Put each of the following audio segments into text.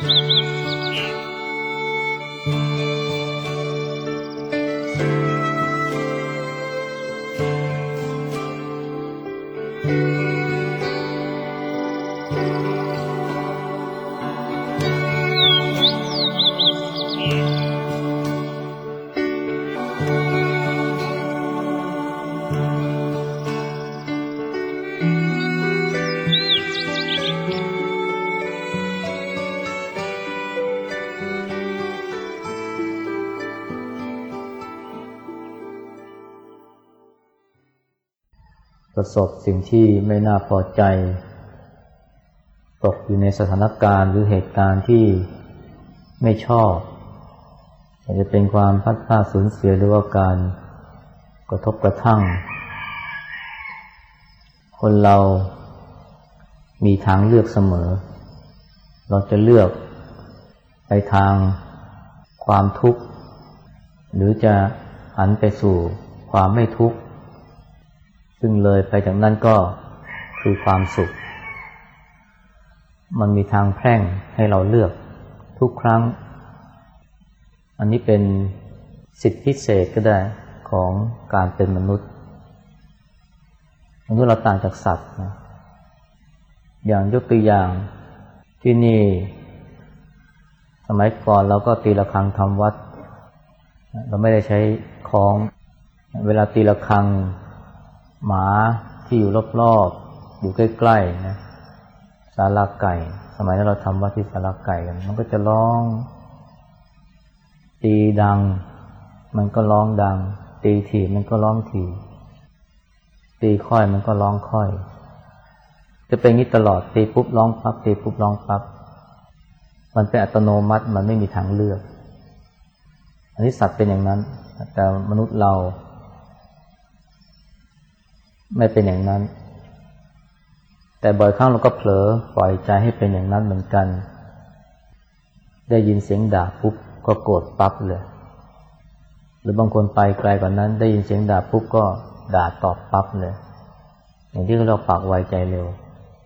ประสบสิ่งที่ไม่น่าพอใจตกอยู่ในสถานการณ์หรือเหตุการณ์ที่ไม่ชอบอาจจะเป็นความพลัดพรากสูญเสียหรือว่าการกระทบกระทั่งคนเรามีทางเลือกเสมอเราจะเลือกไปทางความทุกข์หรือจะหันไปสู่ความไม่ทุกข์ซึ่งเลยไปจากนั้นก็คือความสุขมันมีทางแพร่งให้เราเลือกทุกครั้งอันนี้เป็นสิทธิพิเศษก็ได้ของการเป็นมนุษย์เราต่างจากสัตว์นะอย่างยกตัวอย่างที่นี่สมัยก่อนเราก็ตีระฆังทำวัดเราไม่ได้ใช้ค้องเวลาตีระฆังหมาที่อยู่รอบๆอยู่ใกล้ๆนะศาลาไก่สมัยนั้นเราทำวัดที่ศาลาไก่กันมันก็จะร้องตีดังมันก็ร้องดังตีถี่มันก็ร้องถี่ตีค่อยมันก็ร้องค่อยจะเป็นอย่างนี้ตลอดตีปุ๊บร้องปั๊บตีปุ๊บร้องปั๊บมันเป็นอัตโนมัติมันไม่มีทางเลือกอันนี้สัตว์เป็นอย่างนั้นแต่มนุษย์เราไม่เป็นอย่างนั้นแต่บ่อยครั้งเราก็เผลอปล่อยใจให้เป็นอย่างนั้นเหมือนกันได้ยินเสียงด่าปุ๊บก็โกรธปั๊บเลยหรือบางคนไปไกลกว่านั้นได้ยินเสียงด่าปุ๊บก็ด่าตอบปั๊บเลยอย่างที่เราปากไวใจเร็ว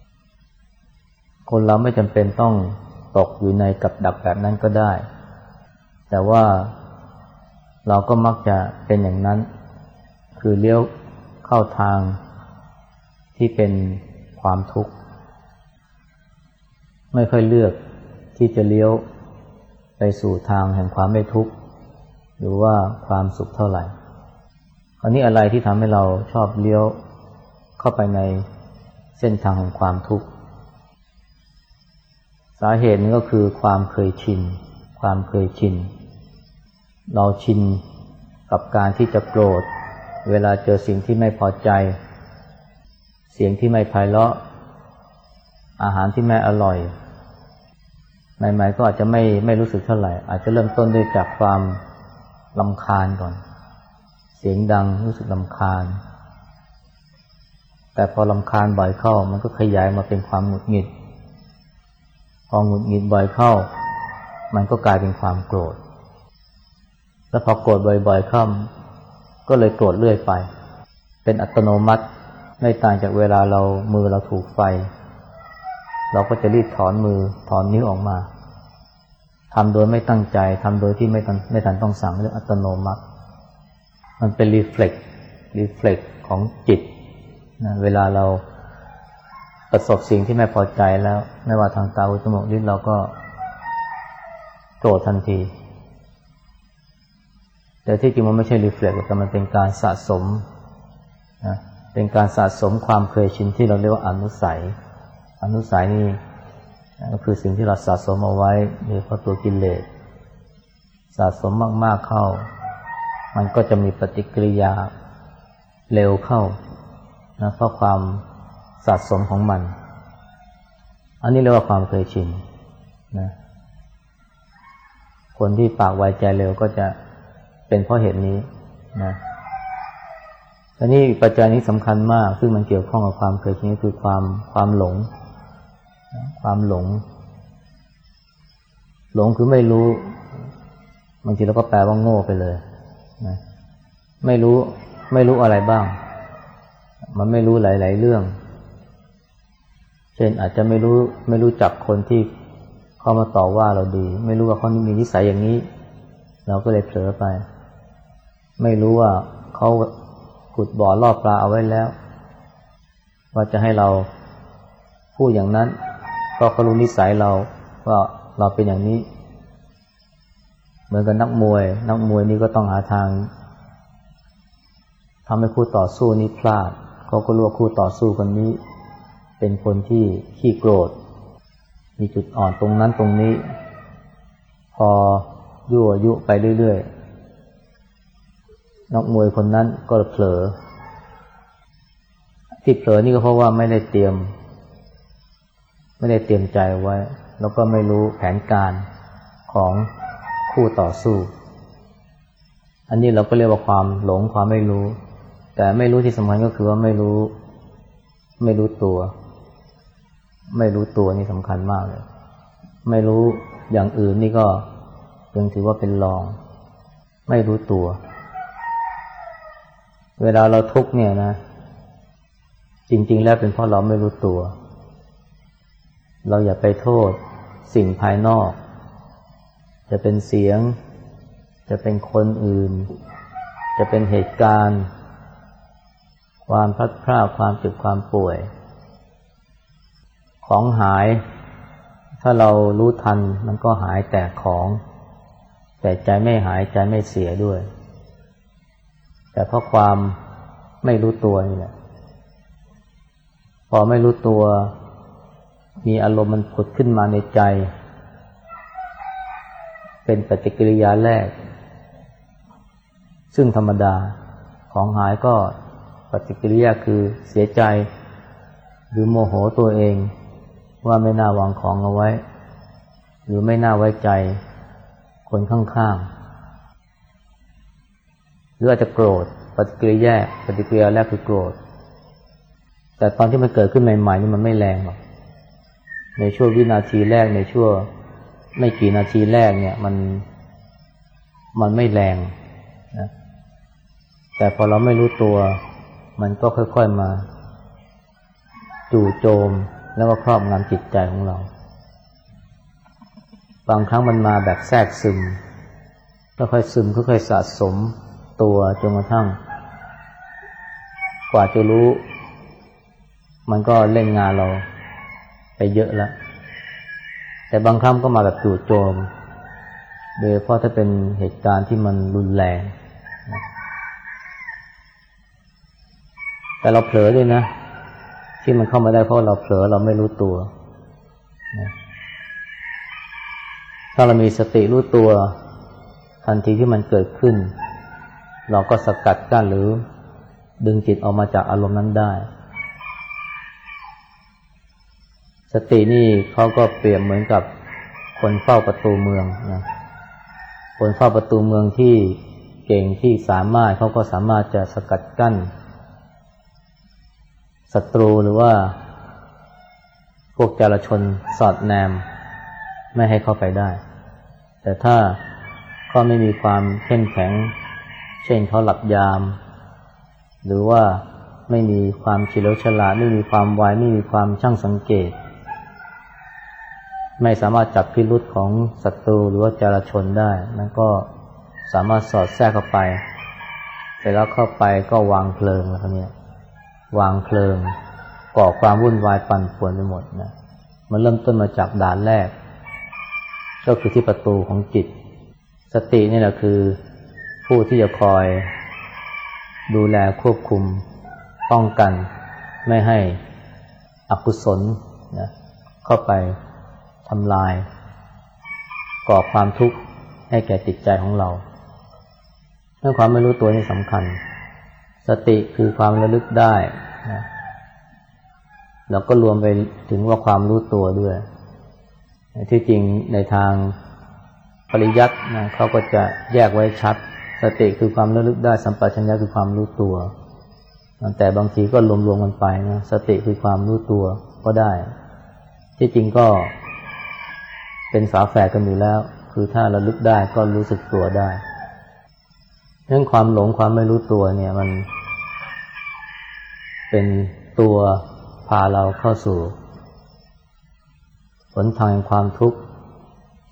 คนเราไม่จำเป็นต้องตกอยู่ในกับดักแบบนั้นก็ได้แต่ว่าเราก็มักจะเป็นอย่างนั้นคือเลี้ยวเข้าทางที่เป็นความทุกข์ไม่ค่อยเลือกที่จะเลี้ยวไปสู่ทางแห่งความไม่ทุกข์หรือว่าความสุขเท่าไหร่อันนี้อะไรที่ทำให้เราชอบเลี้ยวเข้าไปในเส้นทางของความทุกข์สาเหตุนี้ก็คือความเคยชินเราชินกับการที่จะโกรธเวลาเจอสิ่งที่ไม่พอใจเสียงที่ไม่ไพเราะอาหารที่ไม่อร่อยใหม่ๆก็อาจจะไม่รู้สึกเท่าไหร่อาจจะเริ่มต้นด้วยจากความรำคาญก่อนเสียงดังรู้สึกรำคาญแต่พอรำคาญบ่อยเข้ามันก็ขยายมาเป็นความหงุดหงิดพอหงุดหงิดบ่อยเข้ามันก็กลายเป็นความโกรธแล้วพอโกรธบ่อยๆเข้าก็เลยโกรธเรื่อยไปเป็นอัตโนมัติไม่ต่างจากเวลามือเราถูกไฟเราก็จะรีบถอนมือถอนนิ้วออกมาทำโดยไม่ตั้งใจทำโดยที่ไม่ทันต้องสั่งเรื่องอัตโนมัติมันเป็นรีเฟล็กของจิตนะเวลาเราประสบสิ่งที่ไม่พอใจแล้วไม่ว่าทางตาหูจมูกลิ้นเราก็โกรธทันทีแต่ที่จริงมันไม่ใช่รีเฟล็กแต่มันเป็นการสะสมนะเป็นการสะสมความเคยชินที่เราเรียกว่าอนุสัยนี่ก็คือสิ่งที่เราสะสมเอาไว้โดยเฉพาะตัวกิเลสสะสมมากๆเข้ามันก็จะมีปฏิกิริยาเร็วเข้านะเพราะความสะสมของมันอันนี้เรียกว่าความเคยชินนะคนที่ปากไวใจเร็วก็จะเป็นเพราะเหตุนี้นะอันนี้ปัจจัยนี้สำคัญมากซึ่งมันเกี่ยวข้องกับความเคยชินคือความหลงคือไม่รู้บางทีเราก็แปลว่าโง่ไปเลยนะไม่รู้อะไรบ้างมันไม่รู้หลายๆเรื่องเช่นอาจจะไม่รู้จักคนที่เขามาต่อว่าเราดีไม่รู้ว่าเขามีนิสัยอย่างนี้เราก็เลยเผลอไปไม่รู้ว่าเขาขุดบ่อล่อปลาเอาไว้แล้วว่าจะให้เราพูดอย่างนั้นเพราะเขารู้นิสัยเราว่าเราเป็นอย่างนี้เหมือนกับนักมวยนี่ก็ต้องหาทางทำให้คู่ต่อสู้นี้พลาดเขาก็รู้ว่าคู่ต่อสู้คนนี้เป็นคนที่ขี้โกรธมีจุดอ่อนตรงนั้นตรงนี้พอยั่วยุไปเรื่อยๆนักมวยคนนั้นก็เผลอที่เผลอนี่ก็เพราะว่าไม่ได้เตรียมใจไว้แล้วก็ไม่รู้แผนการของคู่ต่อสู้อันนี้เราก็เรียกว่าความหลงความไม่รู้แต่ไม่รู้ที่สำคัญก็คือว่าไม่รู้ตัวนี่สำคัญมากเลยไม่รู้อย่างอื่นนี่ก็ยังถือว่าเป็นรองไม่รู้ตัวเวลาเราทุกข์เนี่ยนะจริงๆแล้วเป็นเพราะเราไม่รู้ตัวเราอย่าไปโทษสิ่งภายนอกจะเป็นเสียงจะเป็นคนอื่นจะเป็นเหตุการณ์ความพลัดพรากความเจ็บความป่วยของหายถ้าเรารู้ทันมันก็หายแต่ของแต่ใจไม่หายใจไม่เสียด้วยแต่เพราะความไม่รู้ตัวนี่แหละพอไม่รู้ตัวมีอารมณ์มันผุดขึ้นมาในใจเป็นปฏิกิริยาแรกซึ่งธรรมดาของหายก็ปฏิกิริยาคือเสียใจหรือโมโหตัวเองว่าไม่น่าวางของเอาไว้หรือไม่น่าไว้ใจคนข้างๆหรืออาจจะโกรธปฏิกิริยาแรกคือโกรธแต่ตอนที่มันเกิดขึ้นใหม่ๆนี่มันไม่แรงหรอกในช่วงวินาทีแรกในช่วงไม่กี่นาทีแรกเนี่ยมันไม่แรงนะแต่พอเราไม่รู้ตัวมันก็ค่อยๆมาจู่โจมแล้วก็ครอบงำจิตใจของเราบางครั้งมันมาแบบแทรกซึมค่อยๆซึมค่อยๆสะสมตัวจนกระทั่งกว่าจะรู้มันก็เล่นงานเราไปเยอะแล้วแต่บางครั้งก็มาแบบจู่โจมโดยเฉพาะถ้าเป็นเหตุการณ์ที่มันรุนแรงแต่เราเผลอด้วยนะที่มันเข้ามาได้เพราะเราเผลอเราไม่รู้ตัวถ้าเรามีสติรู้ตัวทันทีที่มันเกิดขึ้นเราก็สกัดกั้นหรือดึงจิตออกมาจากอารมณ์นั้นได้สตินี่เขาก็เปรียบเหมือนกับคนเฝ้าประตูเมืองนะคนเฝ้าประตูเมืองที่เก่งที่สามารถเขาก็สามารถจะสกัดกั้นศัตรูหรือว่าพวกจารชนสอดแนมไม่ให้เข้าไปได้แต่ถ้าเขาไม่มีความเข้มแข็งเช่นเขาหลับยามหรือว่าไม่มีความเฉลียวฉลาดไม่มีความไวไม่มีความช่างสังเกตไม่สามารถจับพิรุธของศัตรูหรือว่าจารชนได้นั่นก็สามารถสอดแทรกเข้าไปเสร็จแล้วเข้าไปก็วางเพลิงแล้วเนี่ยวางเพลิงก่อความวุ่นวายปั่นป่วนไปหมดนะมันเริ่มต้นมาจากด่านแรกก็คือที่ประตูของจิตสตินี่แหละคือผู้ที่จะคอยดูแลควบคุมป้องกันไม่ให้อกุศลนะเข้าไปทำลายก่อความทุกข์ให้แก่จิตใจของเราเรื่องความไม่รู้ตัวนี่สำคัญสติคือความระลึกได้นะแล้วก็รวมไปถึงว่าความรู้ตัวด้วยที่จริงในทางปริยัตินะเขาก็จะแยกไว้ชัดสติคือความระลึกได้สัมปชัญญะคือความรู้ตัวแต่บางทีก็รวมๆกันไปนะสติคือความรู้ตัวก็ได้ที่จริงก็เป็นฝาแฝดกันอยู่แล้วคือถ้าระลึกได้ก็รู้สึกตัวได้เรื่องความหลงความไม่รู้ตัวเนี่ยมันเป็นตัวพาเราเข้าสู่หนทางแห่งความทุกข์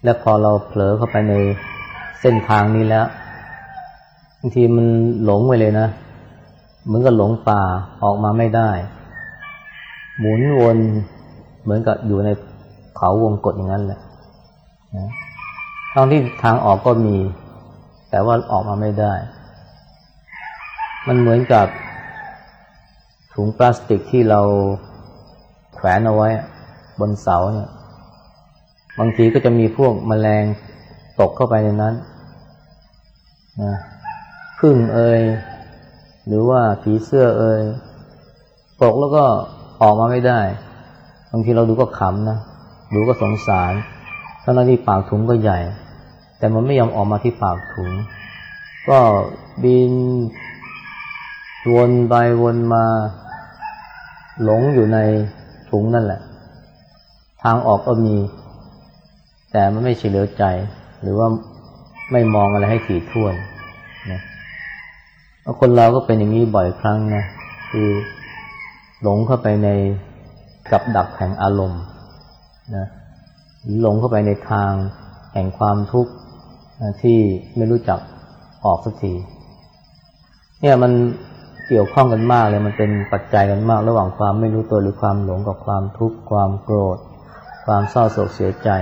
และพอเราเผลอเข้าไปในเส้นทางนี้แล้วบางทีมันหลงไปเลยนะเหมือนกับหลงป่าออกมาไม่ได้หมุนวนเหมือนกับอยู่ในเขาวงกฏอย่างนั้นแหละนะทั้งที่ทางออกก็มีแต่ว่าออกมาไม่ได้มันเหมือนกับถุงพลาสติกที่เราแขวนเอาไว้บนเสาเนี่ยบางทีก็จะมีพวกแมลงตกเข้าไปในนั้นนะผึ้งหรือว่าผีเสื้อตกแล้วก็ออกมาไม่ได้บางทีเราดูก็ขำนะดูก็สงสารทั้งที่ปากถุงก็ใหญ่แต่มันไม่ยอมออกมาที่ปากถุงก็บินวนไปวนมาหลงอยู่ในถุงนั่นแหละทางออกก็มีแต่มันไม่เฉลียวใจหรือว่าไม่มองอะไรให้ถี่ถ้วนนะคนเราก็เป็นอย่างนี้บ่อยครั้งนะคือหลงเข้าไปในกับดักแห่งอารมณ์นะหลงเข้าไปในทางแห่งความทุกข์ที่ไม่รู้จักออกสักทีเนี่ยมันเกี่ยวข้องกันมากเลยมันเป็นปัจจัยกันมากระหว่างความไม่รู้ตัวหรือความหลงกับความทุกข์ความโกรธความเศร้าโศกเสียใจ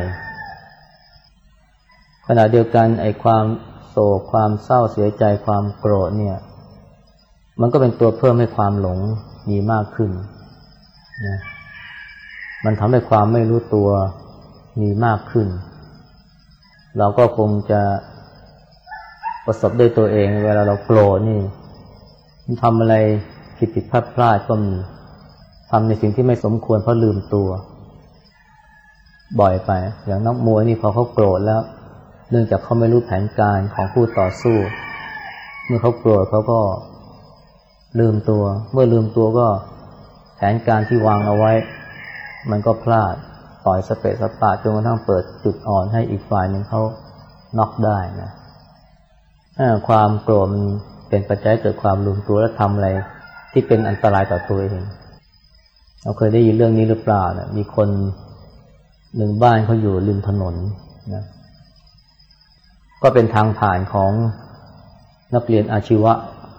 ขณะเดียวกันไอ้ความโศกความเศร้าเสียใจความโกรธเนี่ยมันก็เป็นตัวเพิ่มให้ความหลงมีมากขึ้นนะมันทำให้ความไม่รู้ตัวมีมากขึ้นเราก็คงจะประสบด้วยตัวเองเวลาเราโกรธนี่มันทำอะไรผิดพลาดก็มีทำในสิ่งที่ไม่สมควรเพราะลืมตัวบ่อยไปอย่างนักมวยนี่พอเขาโกรธแล้วเนื่องจากเขาไม่รู้แผนการของผู้ต่อสู้เมื่อเขาโกรธเขาก็ลืมตัวเมื่อลืมตัวก็แผนการที่วางเอาไว้มันก็พลาดต่อยสเปะสปะจนกระทั่งเปิดจุดอ่อนให้อีกฝ่ายหนึ่งเขาน็อกได้นะความโกรธมันเป็นปัจจัยเกิดความลืมตัวและทำอะไรที่เป็นอันตรายต่อตัวเองเราเคยได้ยินเรื่องนี้หรือเปล่านะมีคนหนึ่งบ้านเขาอยู่ริมถนนนะก็เป็นทางผ่านของนักเรียนอาชีวะ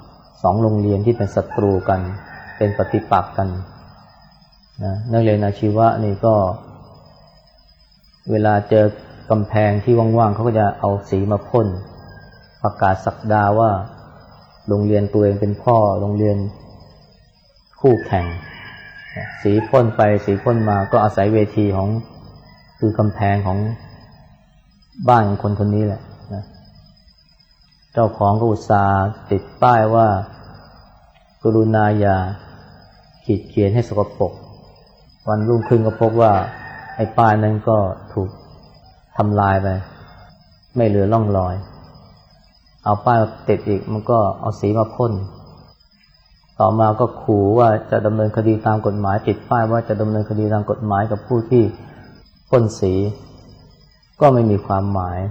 2โรงเรียนที่เป็นศัตรูกันเป็นปฏิปักษ์กันนะนักเรียนอาชีวะนี่ก็เวลาเจอกำแพงที่ว่างๆเขาก็จะเอาสีมาพ่นประกาศศักดาว่าโรงเรียนตัวเองเป็นพ่อโรงเรียนคู่แข่งสีพ่นไปสีพ่นมาก็อาศัยเวทีของคือกำแพงของบ้านของคนคนนี้แหละนะเจ้าของก็อุตส่าห์ติดป้ายว่ากรุณาอย่าขีดเขียนให้สกปรกวันรุ่งขึ้นก็พบว่าไอ้ป้ายนั้นก็ถูกทำลายไปไม่เหลือร่องรอยเอาป้ายมาติดอีกมันก็เอาสีมาพ่นต่อมาก็ขู่ว่าจะดำเนินคดีตามกฎหมายติดป้ายว่าจะดำเนินคดีตามกฎหมายกับผู้ที่พ่นสีก็ไม่มีความหมาย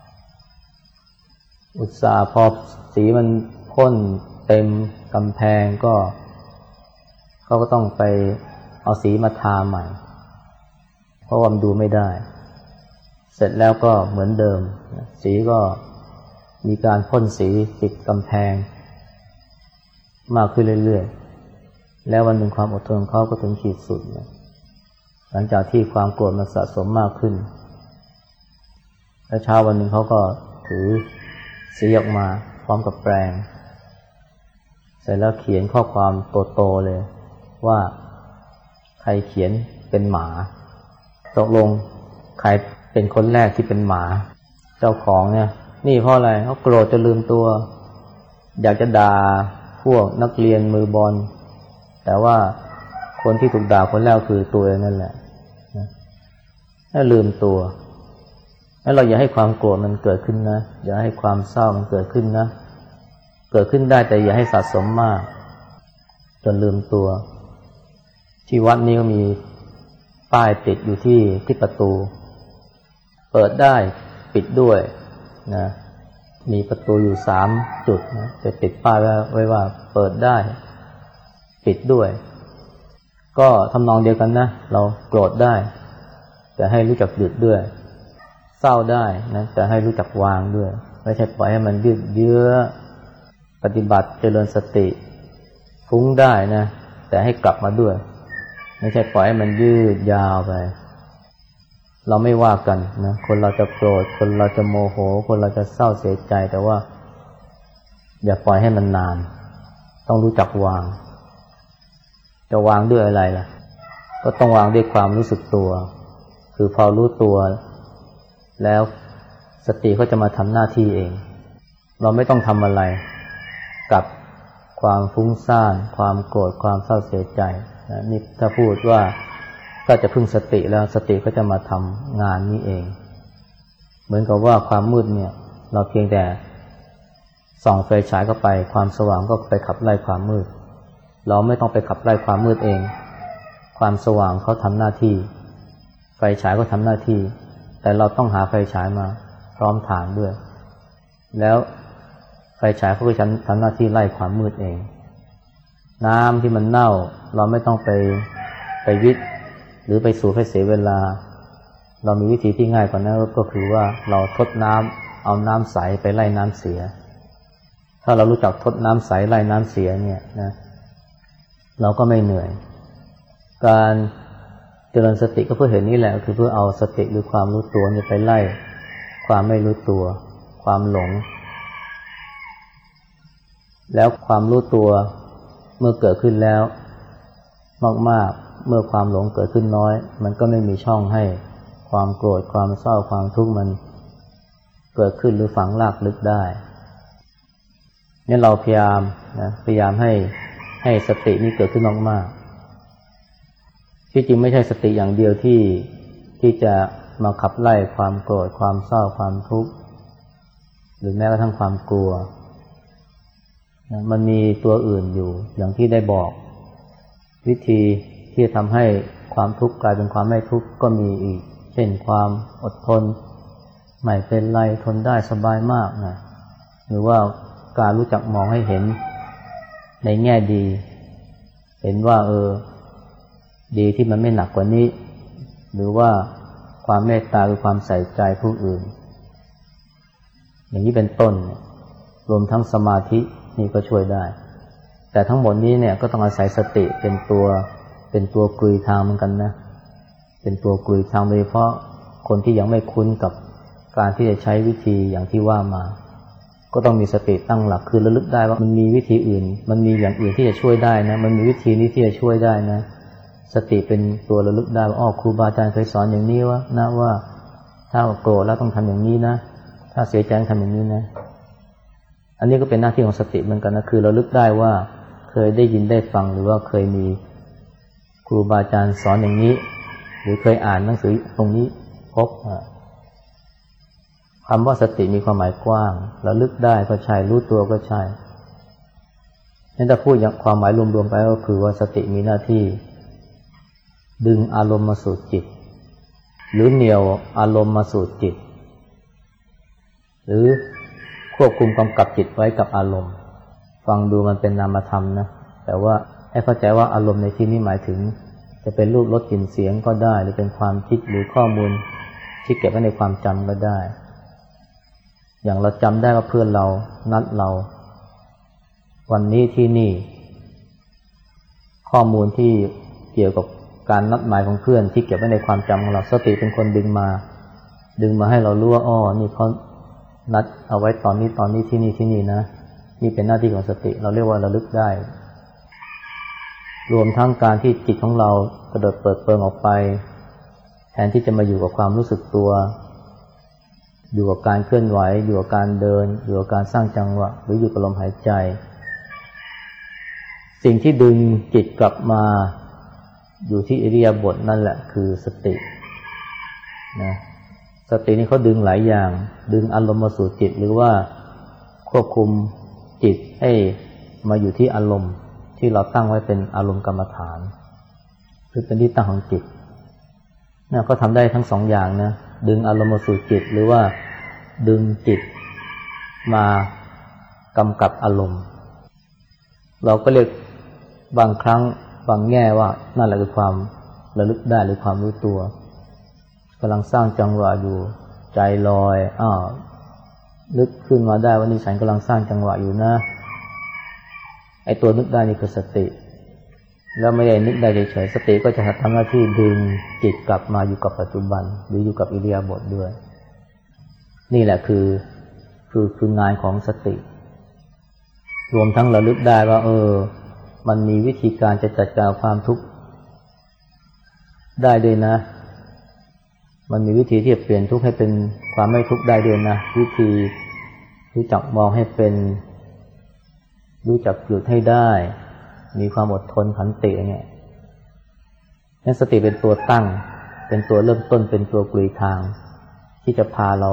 อุตส่าห์พอสีมันพ่นเต็มกำแพงก็เขาก็ต้องไปเอาสีมาทาใหม่เพราะว่ามันดูไม่ได้เสร็จแล้วก็เหมือนเดิมสีก็มีการพ่นสีติดกำแพงมากขึ้นเรื่อยๆแล้ววันหนึ่งความอดทนของเขาก็ถึงขีดสุดหลังจากที่ความโกรธมันสะสมมากขึ้นแล้วเช้าวันหนึ่งเขาก็ถือสีออกมาพร้อมกับแปรงเสร็จแล้วเขียนข้อความโตๆเลยว่าใครเขียนเป็นหมาตกลงใครเป็นคนแรกที่เป็นหมาเจ้าของเนี่ยนี่เพราะอะไรเขาโกรธจนลืมตัวอยากจะด่าพวกนักเรียนมือบอลแต่ว่าคนที่ถูกด่าคนแรกคือตัวเองนั่นแหละถ้าลืมตัวแล้วเราอย่าให้ความโกรธมันเกิดขึ้นนะอย่าให้ความเศร้ามันเกิดขึ้นนะเกิดขึ้นได้แต่อย่าให้สะสมมากจนลืมตัวที่วัดนี้ก็มีป้ายติดอยู่ที่ประตูเปิดได้ปิดด้วยนะมีประตูอยู่3จุดนะจะติดป้ายไว้ว่าเปิดได้ปิดด้วยก็ทำนองเดียวกันนะเราโกรธได้แต่ให้รู้จักหยุดด้วยเศศร้าได้นะแต่ให้รู้จักวางด้วยไม่ใช่ปล่อยให้มันยืดเยื้อปฏิบัติเจริญสติฟุ้งได้นะแต่ให้กลับมาด้วยไม่ใช่ปล่อยให้มันยืดยาวไปเราไม่ว่ากันนะคนเราจะโกรธคนเราจะโมโหคนเราจะเศร้าเสียใจแต่ว่าอย่าปล่อยให้มันนานต้องรู้จักวางจะวางด้วยอะไรล่ะก็ต้องวางด้วยความรู้สึกตัวคือพอรู้ตัวแล้วสติก็จะมาทำหน้าที่เองเราไม่ต้องทำอะไรกับความฟุ้งซ่านความโกรธความเศร้าเสียใจนะนี่ถ้าพูดว่าก็จะพึ่งสติแล้วสติก็จะมาทำงานนี้เองเหมือนกับว่าความมืดเนี่ยเราเพียงแต่ส่องไฟฉายเข้าไปความสว่างก็ไปขับไล่ความมืดเราไม่ต้องไปขับไล่ความมืดเองความสว่างเขาทำหน้าที่ไฟฉายก็ทำหน้าที่แต่เราต้องหาไฟฉายมาพร้อมฐานด้วยแล้วไฟฉายเขาก็ทำหน้าที่ไล่ความมืดเองน้ำที่มันเน่าเราไม่ต้องไปวิทย์หรือไปสูบให้เสียเวลาเรามีวิธีที่ง่ายกว่านั้นก็คือว่าเราทดน้ำเอาน้ำใสไปไล่น้ำเสียถ้าเรารู้จักทดน้ำใสไล่น้ำเสียเนี่ยนะเราก็ไม่เหนื่อยการเจริญสติก็เพื่อเห็นนี่แหละคือเพื่อเอาสติหรือความรู้ตัวเนี่ยไปไล่ความไม่รู้ตัวความหลงแล้วความรู้ตัวเมื่อเกิดขึ้นแล้วมากๆเมื่อความหลงเกิดขึ้นน้อยมันก็ไม่มีช่องให้ความโกรธความเศร้าความทุกข์มันเกิดขึ้นหรือฝังรากลึกได้เนี่ยเราพยายามให้สตินี้เกิดขึ้นมากๆที่จริงไม่ใช่สติอย่างเดียวที่จะมาขับไล่ความโกรธความเศร้าความทุกข์หรือแม้กระทั่งความกลัวมันมีตัวอื่นอยู่อย่างที่ได้บอกวิธีที่จะทำให้ความทุกข์กลายเป็นความไม่ทุกข์ก็มีอีกเช่นความอดทนไม่เป็นไรทนได้สบายมากนะหรือว่าการรู้จักมองให้เห็นในแง่ดีเห็นว่าดีที่มันไม่หนักกว่านี้หรือว่าความเมตตาหรือความใส่ใจผู้อื่นอย่างนี้เป็นต้นรวมทั้งสมาธินี่ก็ช่วยได้แต่ทั้งหมดนี้เนี่ยก็ต้องอาศัยสติเป็นตัวกลุยทางเหมือนกันนะเป็นตัวกลุยทางโดยเฉพาะคนที่ยังไม่คุ้นกับการที่จะใช้วิธีอย่างที่ว่ามาก็ต้องมีสติตั้งหลักคือระลึกได้ว่ามันมีวิธีอื่นมันมีอย่างอื่นที่จะช่วยได้นะมันมีวิธีนี้ที่จะช่วยได้นะสติเป็นตัวระลึกได้ว่าครูบาอาจารย์เคยสอนอย่างนี้ว่าถ้าโกรธแล้วต้องทำอย่างนี้นะถ้าเสียใจต้องทำอย่างนี้นะอันนี้ก็เป็นหน้าที่ของสติเหมือนกันนะคือระลึกได้ว่าเคยได้ยินได้ฟังหรือว่าเคยมีครูบาอาจารย์สอนอย่างนี้หรือเคยอ่านหนังสือตรงนี้พบคำว่าสติมีความหมายกว้างระลึกได้ก็ใช่รู้ตัวก็ใช่นั่นถ้าพูดอย่างความหมายรวมๆไปก็คือว่าสติมีหน้าที่ดึงอารมณ์มาสู่จิตหรือเหนี่ยวอารมณ์มาสู่จิตหรือควบคุมกำกับจิตไว้กับอารมณ์ฟังดูมันเป็นนามธรรมนะแต่ว่าให้เข้าใจว่าอารมณ์ในที่นี้หมายถึงจะเป็นรูปรสกลิ่นเสียงก็ได้หรือเป็นความคิดหรือข้อมูลที่เก็บไว้ในความจำก็ได้อย่างเราจำได้ว่าเพื่อนเรานัดเราวันนี้ที่นี่ข้อมูลที่เกี่ยวกับการนัดหมายของเพื่อนที่เก็บไว้ในความจำของเราสติเป็นคนดึงมาให้เรารู้ว่านี่เขานัดเอาไว้ตอนนี้ที่นี่นะนี่เป็นหน้าที่ของสติเราเรียกว่าระลึกได้รวมทั้งการที่จิตของเรากระโดดเปิดเปิงออกไปแทนที่จะมาอยู่กับความรู้สึกตัวอยู่กับการเคลื่อนไหวอยู่กับการเดินอยู่กับการสร้างจังหวะหรืออยู่กับลมหายใจสิ่งที่ดึงจิตกลับมาอยู่ที่อิริยาบถนั่นแหละคือสตินะสตินี่เขาดึงหลายอย่างดึงอารมณ์มาสู่จิตหรือว่าควบคุมจิตให้มาอยู่ที่อารมณ์ที่เราตั้งไว้เป็นอารมณ์กรรมฐานคือเป็นที่ตั้งของจิตเนี่ยก็ทำได้ทั้งสองอย่างนะดึงอารมณ์มาสู่จิตหรือว่าดึงจิตมากำกับอารมณ์เราก็เรียกบางครั้งบางแง่ว่านั่นแหละคือความระลึกได้หรือความรู้ตัวกำลังสร้างจังหวะอยู่ใจลอยนึกขึ้นมาได้ว่านี่ฉันกำลังสร้างจังหวะอยู่นะไอ้ตัวนึกได้นี่คือสติแล้วไม่ได้นึกได้เฉยๆสติก็จะทำหน้าที่ดึงจิตกลับมาอยู่กับปัจจุบันหรืออยู่กับอิริยาบถด้วยนี่แหละคืองานของสติรวมทั้งระลึกได้ว่ามันมีวิธีการจะจัดการความทุกข์ได้ด้วยนะมันมีวิธีที่จะเปลี่ยนทุกข์ให้เป็นความไม่ทุกข์ได้ด้วยนะวิธีรู้จักมองให้เป็นรู้จักหยุดให้ได้มีความอดทนขันติเนี่ยนั่นสติเป็นตัวตั้งเป็นตัวเริ่มต้นเป็นตัวกลุยทางที่จะพาเรา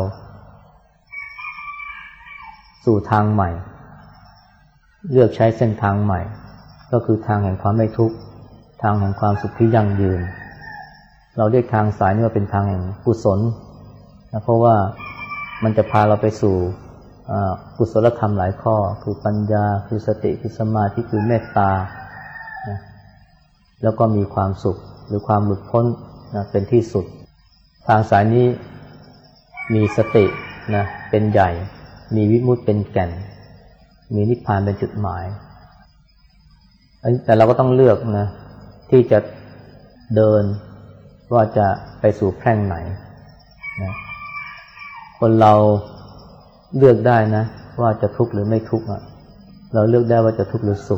สู่ทางใหม่เลือกใช้เส้นทางใหม่ก็คือทางแห่งความไม่ทุกข์ทางแห่งความสุขที่ยั่งยืนเราเรียกทางสายนี้ว่าเป็นทางแห่งกุศลนะเพราะว่ามันจะพาเราไปสู่กุศลธรรมหลายข้อคือปัญญาคือสติคือสมาธิคือเมตตานะแล้วก็มีความสุขหรือความหลุดพ้นนะเป็นที่สุดทางสายนี้มีสตินะเป็นใหญ่มีวิมุตติเป็นแก่นมีนิพพานเป็นจุดหมายแต่เราก็ต้องเลือกนะที่จะเดินว่าจะไปสู่แพร่งไหนนะคนเราเลือกได้นะว่าจะทุกข์หรือไม่ทุกข์เราเลือกได้ว่าจะทุกข์หรือสุข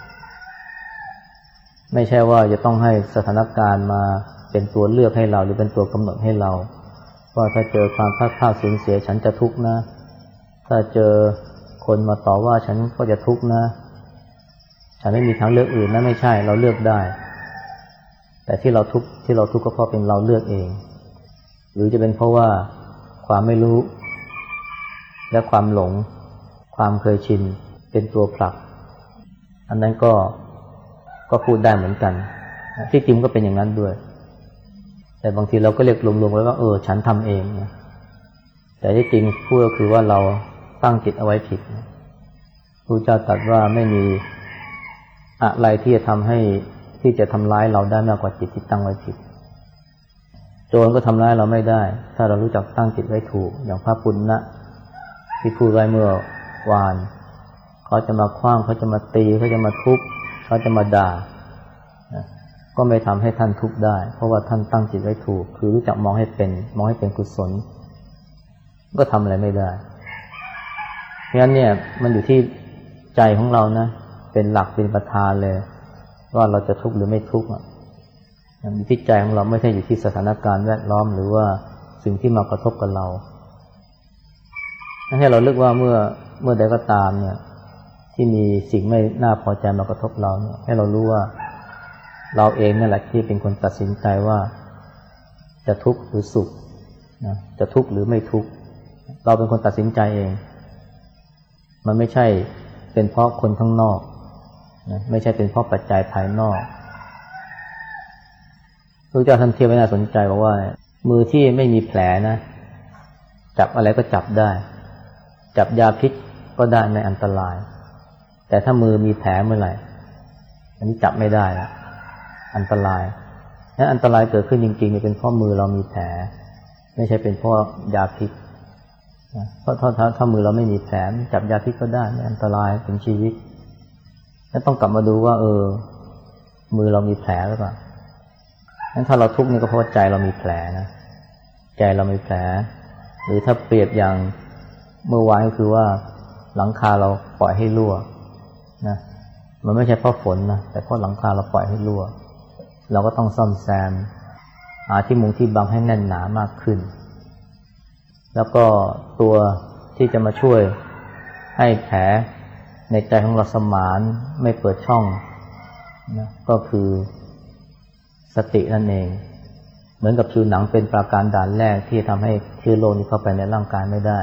ไม่ใช่ว่าจะต้องให้สถานการณ์มาเป็นตัวเลือกให้เราหรือเป็นตัวกำหนดให้เราว่าถ้าเจอความพลาดพลาดสูญเสียฉันจะทุกข์นะถ้าเจอคนมาต่อว่าฉันก็จะทุกข์นะฉันไม่มีทางเลือกอื่นนะไม่ใช่เราเลือกได้แต่ที่เราทุกข์ก็เพราะเป็นเราเลือกเองหรือจะเป็นเพราะว่าความไม่รู้และความหลงความเคยชินเป็นตัวผลักอันนั้นก็พูดได้เหมือนกันที่จริงก็เป็นอย่างนั้นด้วยแต่บางทีเราก็เรียกรวมๆไว้ว่าฉันทำเองนะแต่ที่จริงพูดก็คือว่าเราตั้งจิตเอาไว้ผิดพระเจ้าตรัสว่าไม่มีอะไรที่จะทำให้ที่จะทำร้ายเราได้มากกว่าจิตที่ตั้งไว้ผิดโจรก็ทำร้ายเราไม่ได้ถ้าเรารู้จักตั้งจิตไว้ถูกอย่างพระปุณณะที่พูดไว้เมื่อวานเขาจะมาขว้างเขาจะมาตีเขาจะมาทุบเขาจะมาด่าก็ไม่ทำให้ท่านทุกข์ได้เพราะว่าท่านตั้งจิตไว้ถูกคือรู้จักมองให้เป็นกุศลก็ทำอะไรไม่ได้เพราะฉะนั้นเนี่ยมันอยู่ที่ใจของเรานะเป็นหลักเป็นประธานเลยว่าเราจะทุกข์หรือไม่ทุกข์อยู่ที่ใจของเราไม่ใช่อยู่ที่สถานการณ์แวดล้อมหรือว่าสิ่งที่มากระทบกับเราให้เราเลือกว่าเมื่อใดก็ตามเนี่ยที่มีสิ่งไม่น่าพอใจมากระทบเราเนี่ยให้เรารู้ว่าเราเองนั่นแหละที่เป็นคนตัดสินใจว่าจะทุกข์หรือสุขนะจะทุกข์หรือไม่ทุกข์เราเป็นคนตัดสินใจเองมันไม่ใช่เป็นเพราะคนข้างนอกนะไม่ใช่เป็นเพราะปัจจัยภายนอกพระเจ้าท่านเทียบไว้น่าสนใจบอกว่ามือที่ไม่มีแผลนะจับอะไรก็จับได้จับยาพิษก็ได้ไม่อันตรายแต่ถ้ามือมีแผลเมื่อไหร่อันนี้จับไม่ได้ละอันตรายและอันตรายเกิดขึ้นจริงๆเป็นเพราะมือเรามีแผลไม่ใช่เป็นเพราะยาพิษเพราะถ้ามือเราไม่มีแผลจับยาพิษก็ได้ไม่อันตรายถึงชีวิตแล้วต้องกลับมาดูว่ามือเรามีแผลหรือเปล่างั้นถ้าเราทุกข์นี่ก็เพราะใจเรามีแผลนะใจเรามีแผลหรือถ้าเปรียบอย่างเมื่อวานก็คือว่าหลังคาเราปล่อยให้รั่วนะมันไม่ใช่เพราะฝนนะแต่เพราะหลังคาเราปล่อยให้รั่วเราก็ต้องซ่อมแซมหาที่มุงที่บังให้แน่นหนามากขึ้นแล้วก็ตัวที่จะมาช่วยให้แผลในใจของเราสมานไม่เปิดช่องนะก็คือสตินั่นเองเหมือนกับผิวหนังเป็นปราการด่านแรกที่ทำให้เชื้อโรคนี้เข้าไปในร่างกายไม่ได้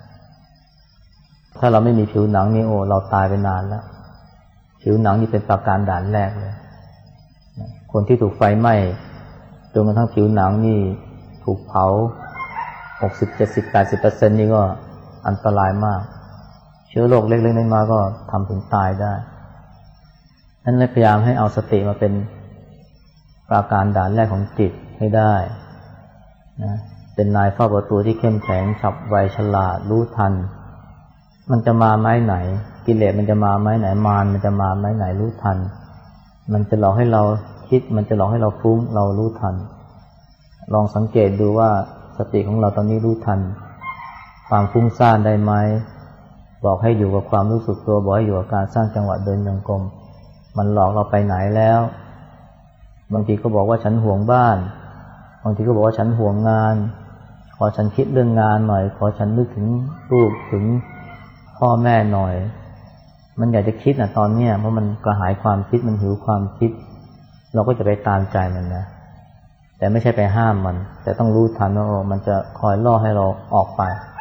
ถ้าเราไม่มีผิวหนังนี่เราตายไปนานแล้วผิวหนังนี่เป็นปราการด่านแรกเลยคนที่ถูกไฟไหม้จนกระทั่งผิวหนังนี่ถูกเผา 60-70-80% นี่ก็อันตรายมากเชื้อโรคเล็กๆน้อยๆก็ทำถึงตายได้นั้นเลยพยายามให้เอาสติมาเป็นปราการด่านแรกของจิตให้ได้นะเป็นนายเฝ้าประตูที่เข้มแข็งฉับไวฉลาดรู้ทันมันจะมาไม้ไหนกิเลสมันจะมาไม้ไหนมารมันจะมาไม้ไหนรู้ทันมันจะหลอกให้เราคิดมันจะหลอกให้เราฟุ้งเรารู้ทันลองสังเกตดูว่าสติของเราตอนนี้รู้ทันความฟุ้งซ่านได้ไหมบอกให้อยู่กับความรู้สึกตัวบอกให้อยู่กับการสร้างจังหวะเดินจงกรมมันหลอกเราไปไหนแล้วบางทีก็บอกว่าฉันห่วงบ้านบางทีก็บอกว่าฉันห่วงงานขอฉันคิดเรื่องงานหน่อยขอฉันนึกถึงลูกถึงพ่อแม่หน่อยมันอยากจะคิดตอนเนี้ยเพราะมันกระหายความคิดมันหิวความคิดเราก็จะไปตามใจมันนะแต่ไม่ใช่ไปห้ามมันแต่ต้องรู้ทันว่ามันจะคอยล่อให้เราออกไป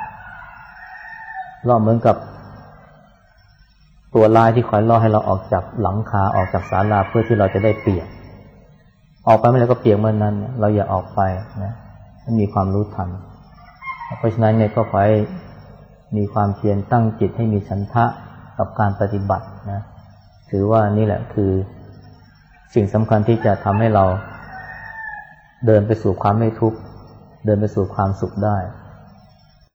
ล่อเหมือนกับตัวร้ายที่คอยล่อให้เราออกจากหลังคาออกจากศาลาเพื่อที่เราจะได้เปียกออกไปเมื่อไรก็เปียกเมื่อนั้นเราอย่าออกไปนะมีความรู้ทันเพราะฉะนั้นเนี่ยก็ขอให้มีความเพียรตั้งจิตให้มีฉันทะกับการปฏิบัตินะถือว่านี่แหละคือสิ่งสำคัญที่จะทำให้เราเดินไปสู่ความไม่ทุกข์เดินไปสู่ความสุขได้